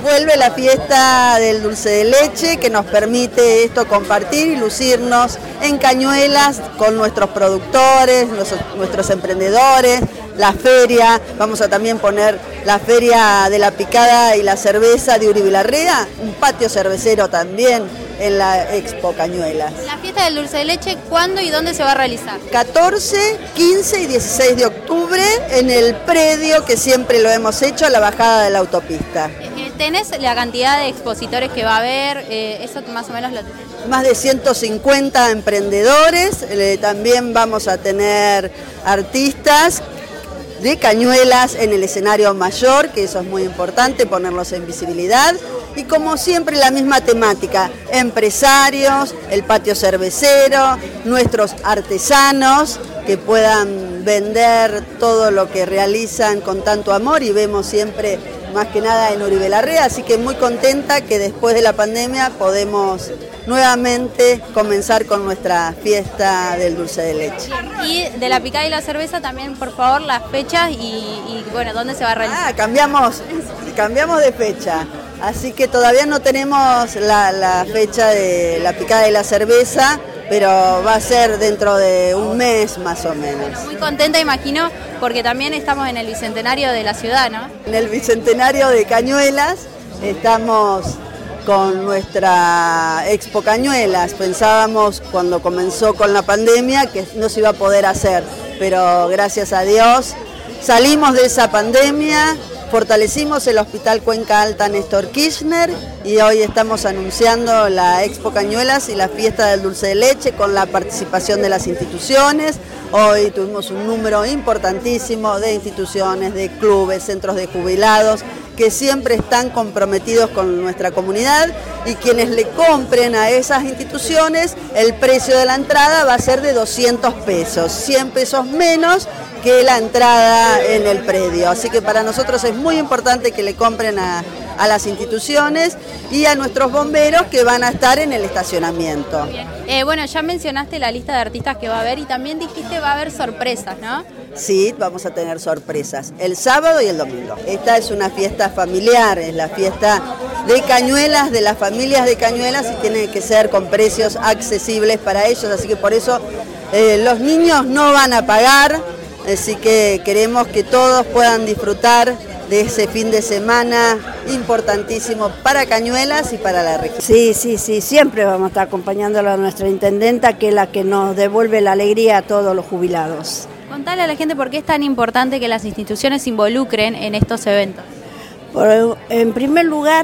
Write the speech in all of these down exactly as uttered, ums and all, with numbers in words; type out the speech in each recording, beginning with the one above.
Vuelve la fiesta del dulce de leche que nos permite esto compartir y lucirnos en Cañuelas con nuestros productores, nuestros, nuestros emprendedores, la feria, vamos a también poner la feria de la picada y la cerveza de Uribe Larrea, un patio cervecero también en la Expo Cañuelas. La fiesta del dulce de leche, ¿cuándo y dónde se va a realizar? catorce, quince y dieciséis de octubre en el predio que siempre lo hemos hecho a la bajada de la autopista. ¿Tenés la cantidad de expositores que va a haber? Eh, eso más o menos lo tenés. Más de ciento cincuenta emprendedores, eh, también vamos a tener artistas de Cañuelas en el escenario mayor, que eso es muy importante, ponerlos en visibilidad. Y como siempre la misma temática, empresarios, el patio cervecero, nuestros artesanos que puedan vender todo lo que realizan con tanto amor y vemos siempre más que nada en Uribe Larrea, así que muy contenta que después de la pandemia podemos nuevamente comenzar con nuestra fiesta del dulce de leche. Y de la picada y la cerveza también, por favor, las fechas y, y bueno, ¿dónde se va a realizar? Ah, cambiamos, cambiamos de fecha, así que todavía no tenemos la, la fecha de la picada y la cerveza, pero va a ser dentro de un mes más o menos. Muy contenta, imagino, porque también estamos en el bicentenario de la ciudad, ¿no? En el bicentenario de Cañuelas estamos con nuestra Expo Cañuelas. Pensábamos cuando comenzó con la pandemia que no se iba a poder hacer, pero gracias a Dios salimos de esa pandemia, fortalecimos el Hospital Cuenca Alta Néstor Kirchner y hoy estamos anunciando la Expo Cañuelas y la fiesta del dulce de leche con la participación de las instituciones. Hoy tuvimos un número importantísimo de instituciones, de clubes, centros de jubilados que siempre están comprometidos con nuestra comunidad y quienes le compren a esas instituciones el precio de la entrada va a ser de doscientos pesos, cien pesos menos que la entrada en el predio. Así que para nosotros es muy importante que le compren a, a las instituciones y a nuestros bomberos que van a estar en el estacionamiento. Bien. Eh, bueno, ya mencionaste la lista de artistas que va a haber y también dijiste va a haber sorpresas, ¿no? Sí, vamos a tener sorpresas el sábado y el domingo. Esta es una fiesta familiar, es la fiesta de Cañuelas, de las familias de Cañuelas y tiene que ser con precios accesibles para ellos, así que por eso eh, los niños no van a pagar. Así que queremos que todos puedan disfrutar de ese fin de semana importantísimo para Cañuelas y para la región. Sí, sí, sí, siempre vamos a estar acompañándola a nuestra intendenta, que es la que nos devuelve la alegría a todos los jubilados. Contale a la gente por qué es tan importante que las instituciones se involucren en estos eventos. Por, en primer lugar,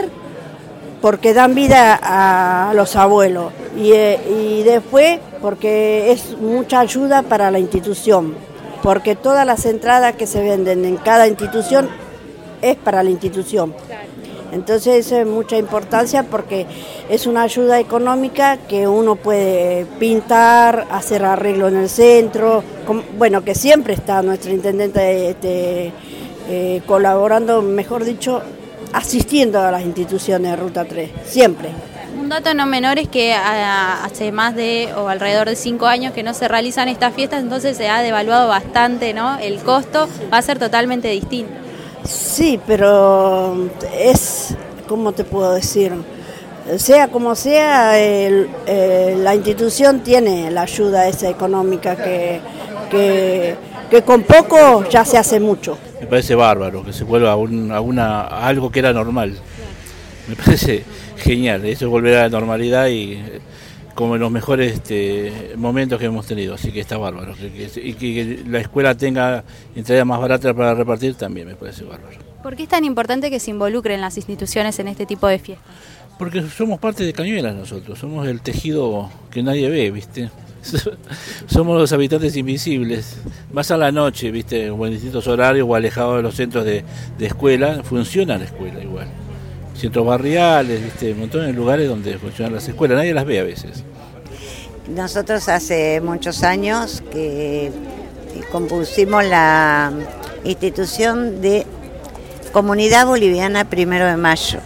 porque dan vida a los abuelos y, y después porque es mucha ayuda para la institución. Porque todas las entradas que se venden en cada institución es para la institución. Entonces eso es mucha importancia porque es una ayuda económica que uno puede pintar, hacer arreglo en el centro, bueno, que siempre está nuestra intendente este, eh, colaborando, mejor dicho, asistiendo a las instituciones de Ruta tres, siempre. Un dato no menor es que hace más de o alrededor de cinco años que no se realizan estas fiestas, entonces se ha devaluado bastante, ¿no? El costo va a ser totalmente distinto. Sí, pero es, ¿cómo te puedo decir? Sea como sea, el, el, la institución tiene la ayuda esa económica que, que, que con poco ya se hace mucho. Me parece bárbaro que se vuelva a, un, a, una, a algo que era normal. Me parece genial, eso es volver a la normalidad y como en los mejores este, momentos que hemos tenido, así que está bárbaro. Que, que, y que la escuela tenga entrada más barata para repartir también me parece bárbaro. ¿Por qué es tan importante que se involucren las instituciones en este tipo de fiestas? Porque somos parte de Cañuelas nosotros, somos el tejido que nadie ve, ¿viste? Somos los habitantes invisibles, más a la noche, ¿viste? O en distintos horarios o alejados de los centros de, de escuela, funciona la escuela igual. Centros barriales, ¿viste? Un montón de lugares donde funcionan las escuelas, nadie las ve a veces. Nosotros hace muchos años que compusimos la institución de Comunidad Boliviana Primero de Mayo,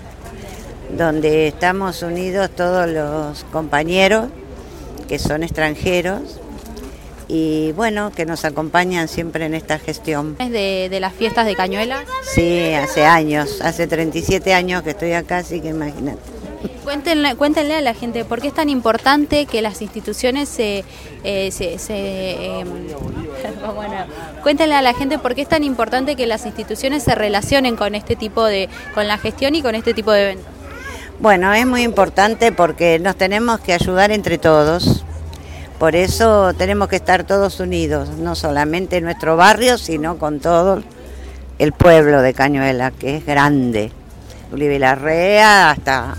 donde estamos unidos todos los compañeros que son extranjeros y bueno, que nos acompañan siempre en esta gestión. ¿Es de, de las fiestas de Cañuelas? Sí, hace años, hace treinta y siete años que estoy acá, así que imagínate. Cuéntenle, cuéntenle a la gente por qué es tan importante que las instituciones se... Eh, se, se eh, bueno, cuéntenle a la gente por qué es tan importante que las instituciones se relacionen con este tipo de... con la gestión y con este tipo de eventos. Bueno, es muy importante porque nos tenemos que ayudar entre todos, por eso tenemos que estar todos unidos, no solamente en nuestro barrio, sino con todo el pueblo de Cañuelas, que es grande, Oliva y Larrea, hasta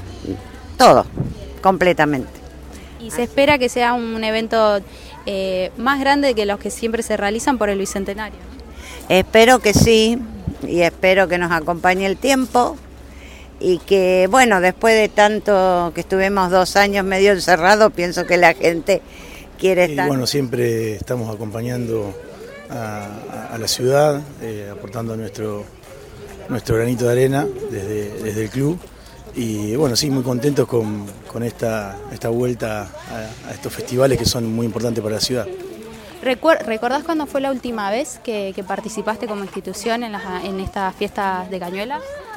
todo, completamente. Y se espera que sea un evento eh, más grande que los que siempre se realizan por el Bicentenario. Espero que sí, y espero que nos acompañe el tiempo. Y que, bueno, después de tanto que estuvimos dos años medio encerrados, pienso que la gente quiere estar. Y bueno, siempre estamos acompañando a, a la ciudad, eh, aportando nuestro, nuestro granito de arena desde, desde el club. Y bueno, sí, muy contentos con, con esta, esta vuelta a, a estos festivales que son muy importantes para la ciudad. ¿Recordás cuándo fue la última vez que, que participaste como institución en, las, en estas fiestas de Cañuelas?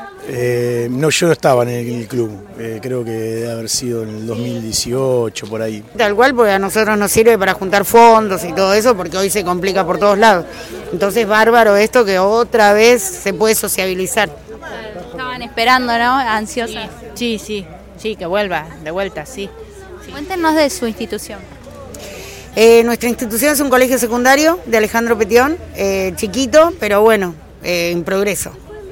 Eh, no, yo no estaba en el, en el club, eh, creo que debe haber sido en el dos mil dieciocho, por ahí. Tal cual, porque a nosotros nos sirve para juntar fondos y todo eso, porque hoy se complica por todos lados. Entonces, bárbaro esto que otra vez se puede sociabilizar. Estaban esperando, ¿no? Ansiosas. Sí, sí, sí, que vuelva, de vuelta, sí. sí. Cuéntenos de su institución. Eh, nuestra institución es un colegio secundario de Alejandro Petión, eh, chiquito, pero bueno, eh, en progreso.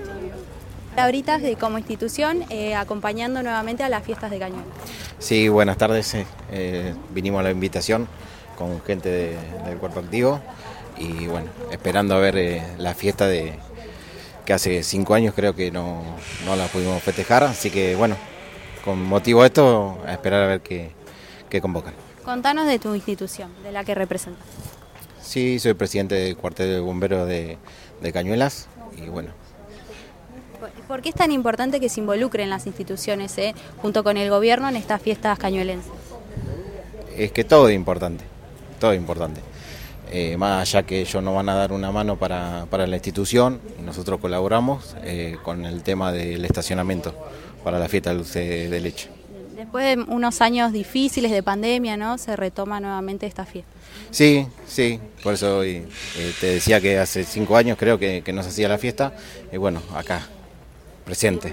Ahorita de, como institución, eh, acompañando nuevamente a las fiestas de Cañuelas. Sí, buenas tardes. Eh, vinimos a la invitación con gente de, del Cuerpo Activo y bueno, esperando a ver eh, la fiesta de que hace cinco años creo que no, no la pudimos festejar, así que bueno, con motivo de esto, a esperar a ver qué, qué convocan. Contanos de tu institución, de la que representas. Sí, soy presidente del cuartel de bomberos de, de Cañuelas y bueno. ¿Por qué es tan importante que se involucren las instituciones, eh, junto con el gobierno, en estas fiestas cañuelenses? Es que todo es importante, todo es importante. Eh, más allá que ellos nos van a dar una mano para, para la institución, y nosotros colaboramos eh, con el tema del estacionamiento para la fiesta de dulce de leche. Después de unos años difíciles de pandemia, ¿no? Se retoma nuevamente esta fiesta. Sí, sí, por eso hoy, eh, te decía que hace cinco años creo que, que no se hacía la fiesta, y bueno, acá, presente.